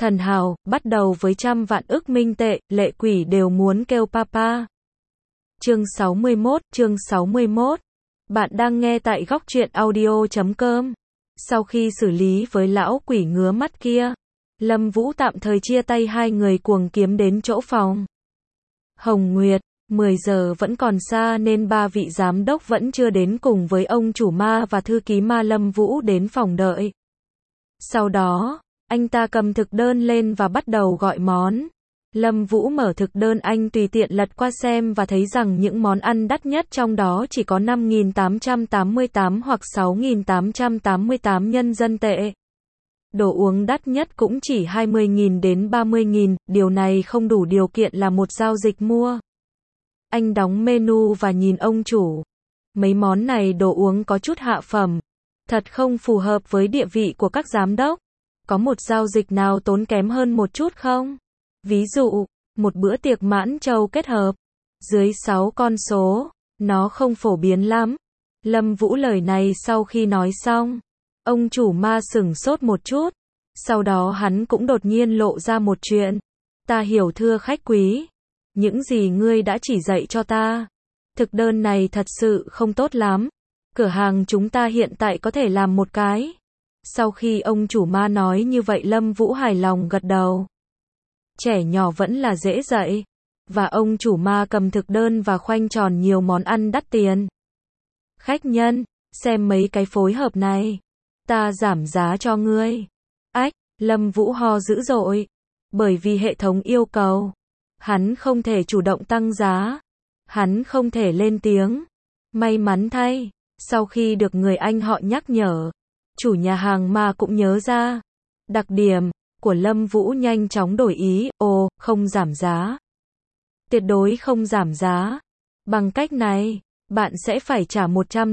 Thần hào, bắt đầu với 100 vạn ức minh tệ, lệ quỷ đều muốn kêu papa. Chương 61. Bạn đang nghe tại góc truyện audio.com. Sau khi xử lý với lão quỷ ngứa mắt kia, Lâm Vũ tạm thời chia tay hai người cuồng kiếm đến chỗ phòng. Hồng Nguyệt, 10 giờ vẫn còn xa nên ba vị giám đốc vẫn chưa đến cùng với ông chủ ma và thư ký ma Lâm Vũ đến phòng đợi. Sau đó, anh ta cầm thực đơn lên và bắt đầu gọi món. Lâm Vũ mở thực đơn, anh tùy tiện lật qua xem và thấy rằng những món ăn đắt nhất trong đó chỉ có 5.888 hoặc 6.888 nhân dân tệ. Đồ uống đắt nhất cũng chỉ 20.000 đến 30.000, điều này không đủ điều kiện là một giao dịch mua. Anh đóng menu và nhìn ông chủ. Mấy món này đồ uống có chút hạ phẩm. Thật không phù hợp với địa vị của các giám đốc. Có một giao dịch nào tốn kém hơn một chút không? Ví dụ, một bữa tiệc mãn châu kết hợp. Dưới 6 con số, nó không phổ biến lắm. Lâm Vũ lời này sau khi nói xong, ông chủ ma sửng sốt một chút. Sau đó hắn cũng đột nhiên lộ ra một chuyện. Ta hiểu thưa khách quý. Những gì ngươi đã chỉ dạy cho ta. Thực đơn này thật sự không tốt lắm. Cửa hàng chúng ta hiện tại có thể làm một cái. Sau khi ông chủ ma nói như vậy, Lâm Vũ hài lòng gật đầu. Trẻ nhỏ vẫn là dễ dạy. Và ông chủ ma cầm thực đơn và khoanh tròn nhiều món ăn đắt tiền. Khách nhân, xem mấy cái phối hợp này. Ta giảm giá cho ngươi. Ách, Lâm Vũ ho dữ dội. Bởi vì hệ thống yêu cầu. Hắn không thể chủ động tăng giá. Hắn không thể lên tiếng. May mắn thay, sau khi được người anh họ nhắc nhở, chủ nhà hàng mà cũng nhớ ra. Đặc điểm của Lâm Vũ nhanh chóng đổi ý, không giảm giá. Tuyệt đối không giảm giá. Bằng cách này, bạn sẽ phải trả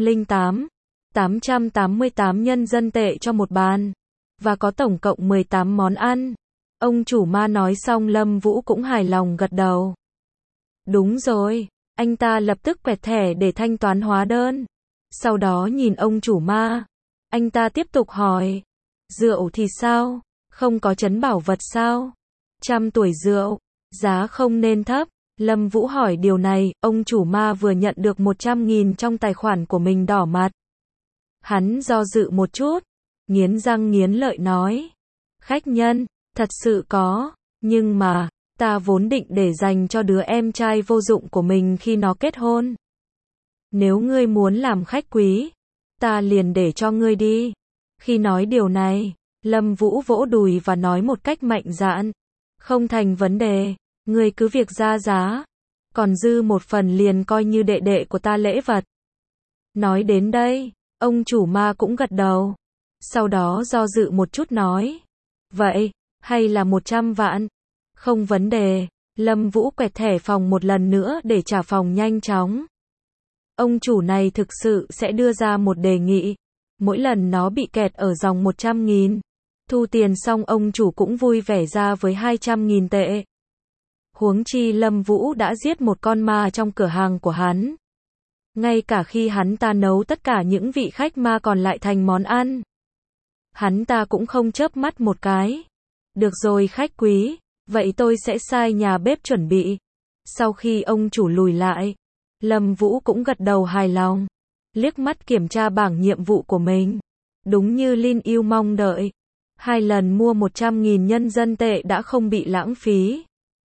108.888 nhân dân tệ cho một bàn. Và có tổng cộng 18 món ăn. Ông chủ ma nói xong, Lâm Vũ cũng hài lòng gật đầu. Đúng rồi, anh ta lập tức quẹt thẻ để thanh toán hóa đơn. Sau đó nhìn ông chủ ma. Anh ta tiếp tục hỏi. Rượu thì sao? Không có trấn bảo vật sao? 100 tuổi rượu, giá không nên thấp. Lâm Vũ hỏi điều này, ông chủ ma vừa nhận được 100.000 trong tài khoản của mình đỏ mặt. Hắn do dự một chút, nghiến răng nghiến lợi nói. Khách nhân, thật sự có, nhưng mà, ta vốn định để dành cho đứa em trai vô dụng của mình khi nó kết hôn. Nếu ngươi muốn làm khách quý, ta liền để cho ngươi đi. Khi nói điều này, Lâm Vũ vỗ đùi và nói một cách mạnh dạn. Không thành vấn đề, ngươi cứ việc ra giá. Còn dư một phần liền coi như đệ đệ của ta lễ vật. Nói đến đây, ông chủ ma cũng gật đầu. Sau đó do dự một chút nói. Vậy, hay là 100 vạn? Không vấn đề. Lâm Vũ quẹt thẻ phòng một lần nữa để trả phòng nhanh chóng. Ông chủ này thực sự sẽ đưa ra một đề nghị. Mỗi lần nó bị kẹt ở dòng 100.000. Thu tiền xong ông chủ cũng vui vẻ ra với 200.000 tệ. Huống chi Lâm Vũ đã giết một con ma trong cửa hàng của hắn. Ngay cả khi hắn ta nấu tất cả những vị khách ma còn lại thành món ăn, hắn ta cũng không chớp mắt một cái. Được rồi khách quý, vậy tôi sẽ sai nhà bếp chuẩn bị. Sau khi ông chủ lùi lại, Lâm Vũ cũng gật đầu hài lòng. Liếc mắt kiểm tra bảng nhiệm vụ của mình. Đúng như Linh yêu mong đợi. 2 lần mua 100.000 nhân dân tệ đã không bị lãng phí.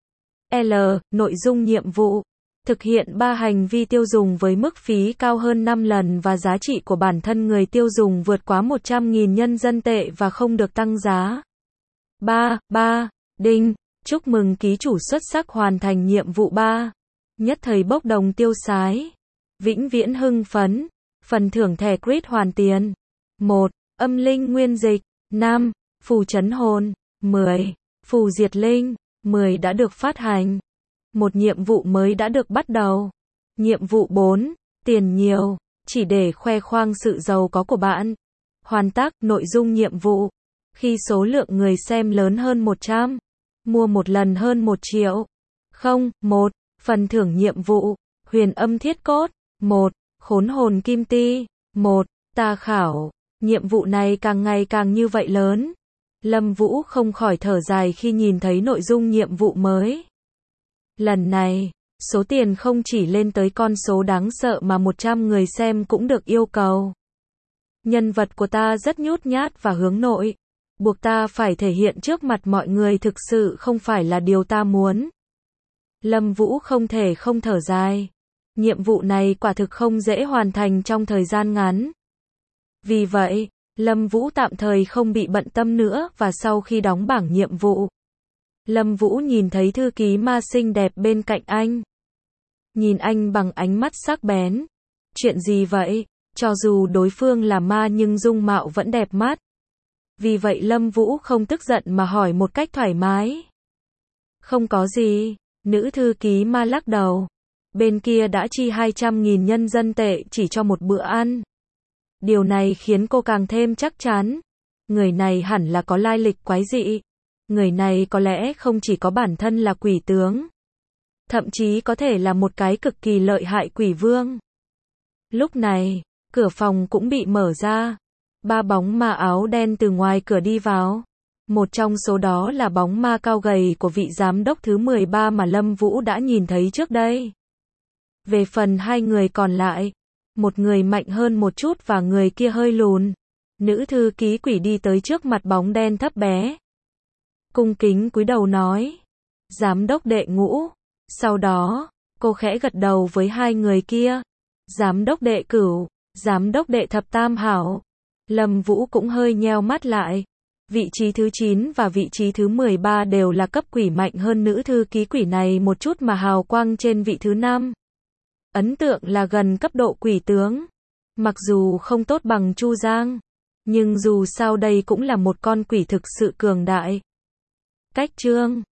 Nội dung nhiệm vụ. Thực hiện 3 hành vi tiêu dùng với mức phí cao hơn 5 lần và giá trị của bản thân người tiêu dùng vượt quá 100.000 nhân dân tệ và không được tăng giá. 3. Đinh. Chúc mừng ký chủ xuất sắc hoàn thành nhiệm vụ 3. Nhất thời bốc đồng tiêu sái. Vĩnh viễn hưng phấn. Phần thưởng thẻ credit hoàn tiền. 1. Âm linh nguyên dịch. 5. Phù trấn hồn. 10. Phù diệt linh. 10 đã được phát hành. Một nhiệm vụ mới đã được bắt đầu. Nhiệm vụ 4. Tiền nhiều. Chỉ để khoe khoang sự giàu có của bạn. Hoàn tác. Nội dung nhiệm vụ. Khi số lượng người xem lớn hơn 100. Mua một lần hơn 1 triệu. 1. Phần thưởng nhiệm vụ. Huyền âm thiết cốt. 1. Khốn hồn kim ti. 1. Tà khảo. Nhiệm vụ này càng ngày càng như vậy lớn. Lâm Vũ không khỏi thở dài khi nhìn thấy nội dung nhiệm vụ mới. Lần này, số tiền không chỉ lên tới con số đáng sợ mà 100 người xem cũng được yêu cầu. Nhân vật của ta rất nhút nhát và hướng nội, buộc ta phải thể hiện trước mặt mọi người thực sự không phải là điều ta muốn. Lâm Vũ không thể không thở dài. Nhiệm vụ này quả thực không dễ hoàn thành trong thời gian ngắn. Vì vậy, Lâm Vũ tạm thời không bị bận tâm nữa và sau khi đóng bảng nhiệm vụ, Lâm Vũ nhìn thấy thư ký ma xinh đẹp bên cạnh anh. Nhìn anh bằng ánh mắt sắc bén. Chuyện gì vậy? Cho dù đối phương là ma nhưng dung mạo vẫn đẹp mắt. Vì vậy Lâm Vũ không tức giận mà hỏi một cách thoải mái. Không có gì, nữ thư ký ma lắc đầu. Bên kia đã chi 200.000 nhân dân tệ chỉ cho một bữa ăn. Điều này khiến cô càng thêm chắc chắn. Người này hẳn là có lai lịch quái dị. Người này có lẽ không chỉ có bản thân là quỷ tướng, thậm chí có thể là một cái cực kỳ lợi hại quỷ vương. Lúc này, cửa phòng cũng bị mở ra. 3 bóng ma áo đen từ ngoài cửa đi vào. Một trong số đó là bóng ma cao gầy của vị giám đốc thứ 13 mà Lâm Vũ đã nhìn thấy trước đây. Về phần 2 người còn lại, một người mạnh hơn một chút và người kia hơi lùn. Nữ thư ký quỷ đi tới trước mặt bóng đen thấp bé. Cung kính cúi đầu nói. Giám đốc đệ Ngũ. Sau đó, cô khẽ gật đầu với 2 người kia. Giám đốc đệ Cửu, giám đốc đệ Thập Tam Hảo. Lâm Vũ cũng hơi nheo mắt lại. Vị trí thứ 9 và vị trí thứ 13 đều là cấp quỷ mạnh hơn nữ thư ký quỷ này một chút mà hào quang trên vị thứ 5. Ấn tượng là gần cấp độ quỷ tướng. Mặc dù không tốt bằng Chu Giang, nhưng dù sao đây cũng là một con quỷ thực sự cường đại. Cách chương